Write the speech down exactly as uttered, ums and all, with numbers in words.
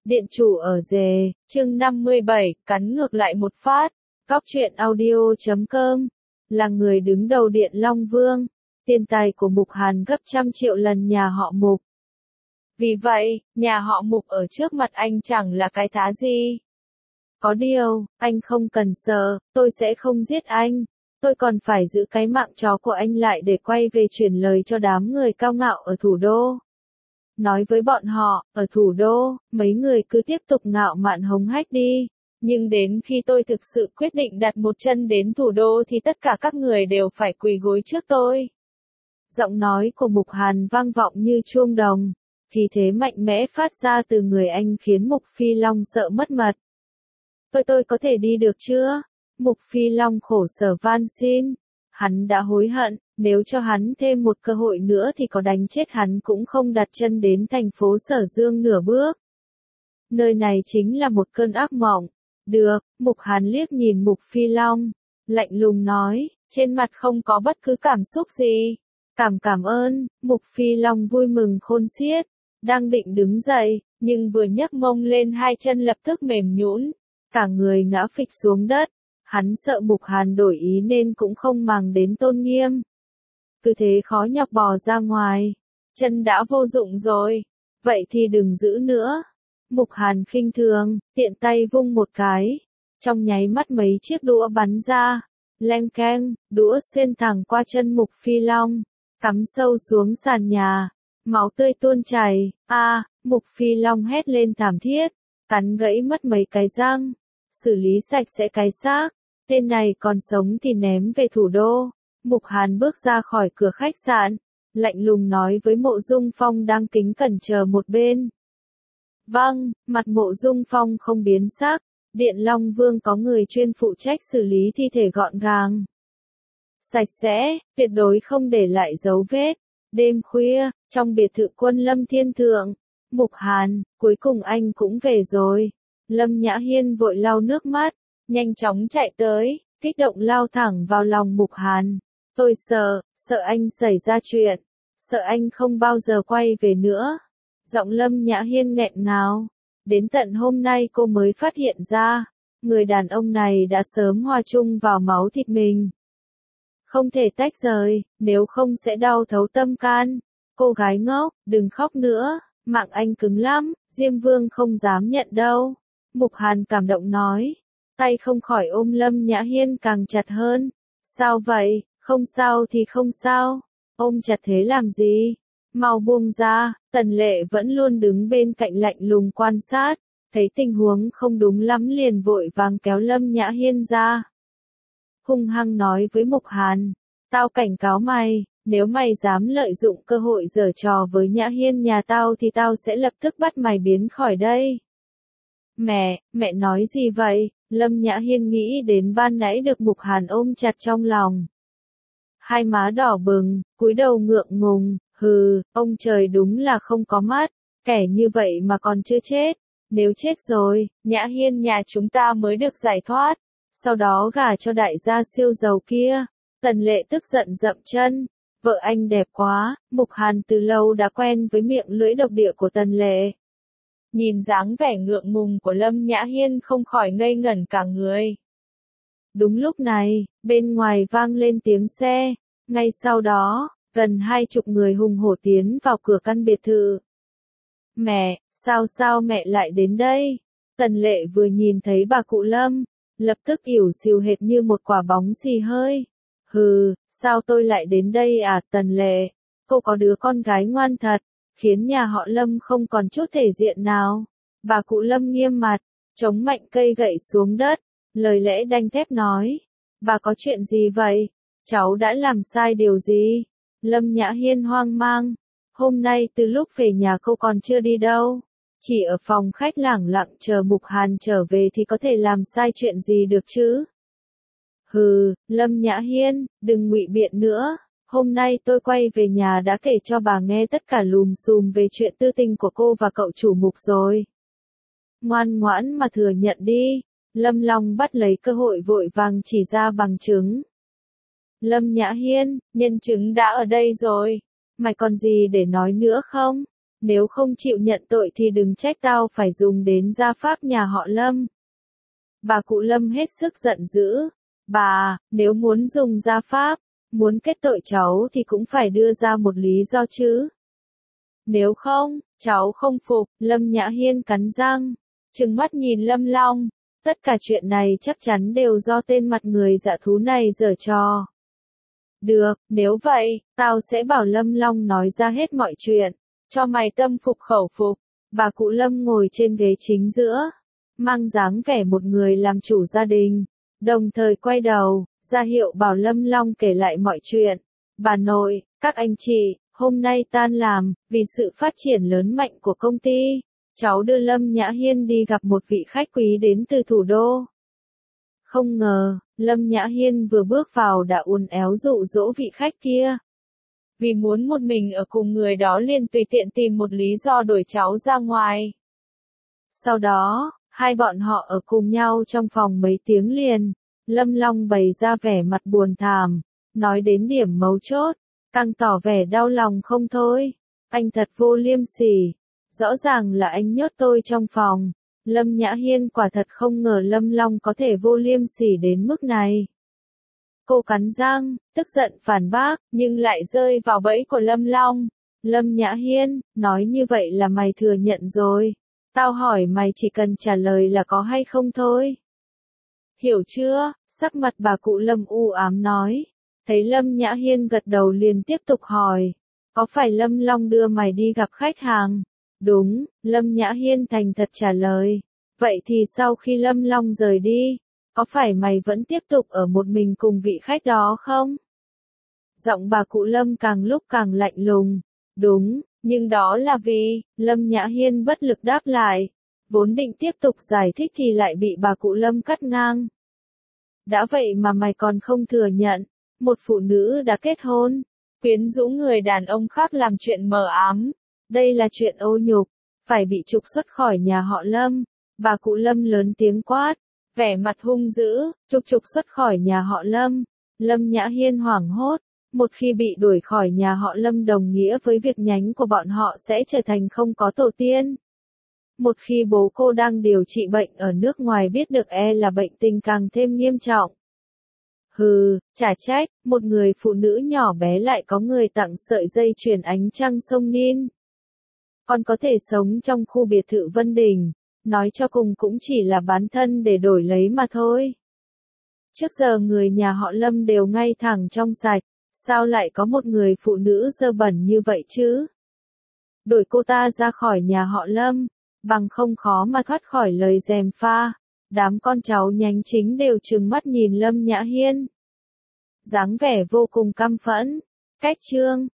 Điện chủ ở rề, chương năm mươi bảy, cắn ngược lại một phát. Góc truyện audio chấm com là người đứng đầu Điện Long Vương, tiền tài của Mục Hàn gấp trăm triệu lần nhà họ Mục. Vì vậy, nhà họ Mục ở trước mặt anh chẳng là cái thá gì. Có điều, anh không cần sợ, tôi sẽ không giết anh. Tôi còn phải giữ cái mạng chó của anh lại để quay về truyền lời cho đám người cao ngạo ở thủ đô. Nói với bọn họ, ở thủ đô, mấy người cứ tiếp tục ngạo mạn hống hách đi. Nhưng đến khi tôi thực sự quyết định đặt một chân đến thủ đô thì tất cả các người đều phải quỳ gối trước tôi. Giọng nói của Mục Hàn vang vọng như chuông đồng. Khí thế mạnh mẽ phát ra từ người anh khiến Mục Phi Long sợ mất mật. Tôi tôi có thể đi được chưa? Mục Phi Long khổ sở van xin. Hắn đã hối hận, nếu cho hắn thêm một cơ hội nữa thì có đánh chết hắn cũng không đặt chân đến thành phố Sở Dương nửa bước. Nơi này chính là một cơn ác mộng. Được, Mục Hàn liếc nhìn Mục Phi Long, lạnh lùng nói, trên mặt không có bất cứ cảm xúc gì. Cảm cảm ơn, Mục Phi Long vui mừng khôn xiết, đang định đứng dậy, nhưng vừa nhấc mông lên hai chân lập tức mềm nhũn, cả người ngã phịch xuống đất. Hắn sợ Mục Hàn đổi ý nên cũng không màng đến tôn nghiêm. Cứ thế khó nhọc bò ra ngoài. Chân đã vô dụng rồi. Vậy thì đừng giữ nữa. Mục Hàn khinh thường, tiện tay vung một cái. Trong nháy mắt mấy chiếc đũa bắn ra. Leng keng, đũa xuyên thẳng qua chân Mục Phi Long. Cắm sâu xuống sàn nhà. Máu tươi tuôn chảy. A, à, Mục Phi Long hét lên thảm thiết. Cắn gãy mất mấy cái răng. Xử lý sạch sẽ cái xác. Tên này còn sống thì ném về thủ đô. Mục Hàn bước ra khỏi cửa khách sạn, lạnh lùng nói với Mộ Dung Phong đang kính cẩn chờ một bên. Vâng, mặt Mộ Dung Phong không biến sắc. Điện Long Vương có người chuyên phụ trách xử lý thi thể gọn gàng, sạch sẽ, tuyệt đối không để lại dấu vết. Đêm khuya, trong biệt thự quân Lâm Thiên Thượng, Mục Hàn, cuối cùng anh cũng về rồi. Lâm Nhã Hiên vội lau nước mắt, nhanh chóng chạy tới, kích động lao thẳng vào lòng Mục Hàn. Tôi sợ, sợ anh xảy ra chuyện, sợ anh không bao giờ quay về nữa. Giọng Lâm Nhã Hiên nghẹn ngào. Đến tận hôm nay cô mới phát hiện ra, người đàn ông này đã sớm hòa chung vào máu thịt mình. Không thể tách rời, nếu không sẽ đau thấu tâm can. Cô gái ngốc, đừng khóc nữa, mạng anh cứng lắm, Diêm Vương không dám nhận đâu. Mục Hàn cảm động nói. Tay không khỏi ôm Lâm Nhã Hiên càng chặt hơn. Sao vậy, không sao thì không sao. Ôm chặt thế làm gì? Mau buông ra. Tần Lệ vẫn luôn đứng bên cạnh lạnh lùng quan sát. Thấy tình huống không đúng lắm liền vội vàng kéo Lâm Nhã Hiên ra. Hung hăng nói với Mục Hàn. Tao cảnh cáo mày, nếu mày dám lợi dụng cơ hội giở trò với Nhã Hiên nhà tao thì tao sẽ lập tức bắt mày biến khỏi đây. Mẹ, mẹ nói gì vậy? Lâm Nhã Hiên nghĩ đến ban nãy được Mục Hàn ôm chặt trong lòng. Hai má đỏ bừng, cúi đầu ngượng ngùng, hừ, ông trời đúng là không có mắt, kẻ như vậy mà còn chưa chết. Nếu chết rồi, Nhã Hiên nhà chúng ta mới được giải thoát, sau đó gả cho đại gia siêu giàu kia. Tần Lệ tức giận dậm chân, vợ anh đẹp quá. Mục Hàn từ lâu đã quen với miệng lưỡi độc địa của Tần Lệ. Nhìn dáng vẻ ngượng ngùng của Lâm Nhã Hiên không khỏi ngây ngẩn cả người. Đúng lúc này, bên ngoài vang lên tiếng xe. Ngay sau đó, gần hai chục người hùng hổ tiến vào cửa căn biệt thự. Mẹ, sao sao mẹ lại đến đây? Tần Lệ vừa nhìn thấy bà cụ Lâm, lập tức ỉu xìu hệt như một quả bóng xì hơi. Hừ, sao tôi lại đến đây à? Tần Lệ, cô có đứa con gái ngoan thật, khiến nhà họ Lâm không còn chút thể diện nào. Bà cụ Lâm nghiêm mặt, chống mạnh cây gậy xuống đất, lời lẽ đanh thép nói. Bà có chuyện gì vậy? Cháu đã làm sai điều gì? Lâm Nhã Hiên hoang mang. Hôm nay từ lúc về nhà cô còn chưa đi đâu. Chỉ ở phòng khách lẳng lặng chờ Mục Hàn trở về thì có thể làm sai chuyện gì được chứ? Hừ, Lâm Nhã Hiên, đừng ngụy biện nữa. Hôm nay tôi quay về nhà đã kể cho bà nghe tất cả lùm xùm về chuyện tư tình của cô và cậu chủ Mục rồi. Ngoan ngoãn mà thừa nhận đi. Lâm Long bắt lấy cơ hội vội vàng chỉ ra bằng chứng. Lâm Nhã Hiên, nhân chứng đã ở đây rồi. Mày còn gì để nói nữa không? nếu không chịu nhận tội thì đừng trách tao phải dùng đến gia pháp nhà họ Lâm. Bà cụ Lâm hết sức giận dữ. Bà, nếu muốn dùng gia pháp, muốn kết tội cháu thì cũng phải đưa ra một lý do chứ. Nếu không, cháu không phục. Lâm Nhã Hiên cắn răng, trừng mắt nhìn Lâm Long. Tất cả chuyện này chắc chắn đều do tên mặt người dạ thú này giở trò. Được, nếu vậy, tao sẽ bảo Lâm Long nói ra hết mọi chuyện, cho mày tâm phục khẩu phục. Bà cụ Lâm ngồi trên ghế chính giữa, mang dáng vẻ một người làm chủ gia đình, đồng thời quay đầu, ra hiệu bảo Lâm Long kể lại mọi chuyện. Bà nội, các anh chị, hôm nay tan làm, vì sự phát triển lớn mạnh của công ty, cháu đưa Lâm Nhã Hiên đi gặp một vị khách quý đến từ thủ đô. Không ngờ, Lâm Nhã Hiên vừa bước vào đã uốn éo dụ dỗ vị khách kia. Vì muốn một mình ở cùng người đó liền tùy tiện tìm một lý do đuổi cháu ra ngoài. Sau đó, hai bọn họ ở cùng nhau trong phòng mấy tiếng liền. Lâm Long bày ra vẻ mặt buồn thảm, nói đến điểm mấu chốt, càng tỏ vẻ đau lòng không thôi. Anh thật vô liêm sỉ, rõ ràng là anh nhốt tôi trong phòng. Lâm Nhã Hiên quả thật không ngờ Lâm Long có thể vô liêm sỉ đến mức này. Cô cắn răng, tức giận phản bác, nhưng lại rơi vào bẫy của Lâm Long. Lâm Nhã Hiên, nói như vậy là mày thừa nhận rồi. Tao hỏi mày chỉ cần trả lời là có hay không thôi. Hiểu chưa? Sắc mặt bà cụ Lâm u ám nói. Thấy Lâm Nhã Hiên gật đầu liền tiếp tục hỏi. Có phải Lâm Long đưa mày đi gặp khách hàng? Đúng, Lâm Nhã Hiên thành thật trả lời. Vậy thì sau khi Lâm Long rời đi, có phải mày vẫn tiếp tục ở một mình cùng vị khách đó không? Giọng bà cụ Lâm càng lúc càng lạnh lùng. Đúng, nhưng đó là vì, Lâm Nhã Hiên bất lực đáp lại. Vốn định tiếp tục giải thích thì lại bị bà cụ Lâm cắt ngang. Đã vậy mà mày còn không thừa nhận, một phụ nữ đã kết hôn, quyến rũ người đàn ông khác làm chuyện mờ ám. Đây là chuyện ô nhục, phải bị trục xuất khỏi nhà họ Lâm. Bà cụ Lâm lớn tiếng quát, vẻ mặt hung dữ, trục trục xuất khỏi nhà họ Lâm. Lâm Nhã Hiên hoảng hốt, một khi bị đuổi khỏi nhà họ Lâm đồng nghĩa với việc nhánh của bọn họ sẽ trở thành không có tổ tiên. Một khi bố cô đang điều trị bệnh ở nước ngoài biết được e là bệnh tình càng thêm nghiêm trọng. Hừ, chả trách, một người phụ nữ nhỏ bé lại có người tặng sợi dây chuyền ánh trăng sông Nin. Còn có thể sống trong khu biệt thự Vân Đình, nói cho cùng cũng chỉ là bán thân để đổi lấy mà thôi. Trước giờ người nhà họ Lâm đều ngay thẳng trong sạch, sao lại có một người phụ nữ dơ bẩn như vậy chứ? Đổi cô ta ra khỏi nhà họ Lâm, bằng không khó mà thoát khỏi lời gièm pha. Đám con cháu nhánh chính đều trừng mắt nhìn Lâm Nhã Hiên. Dáng vẻ vô cùng căm phẫn. Cách chương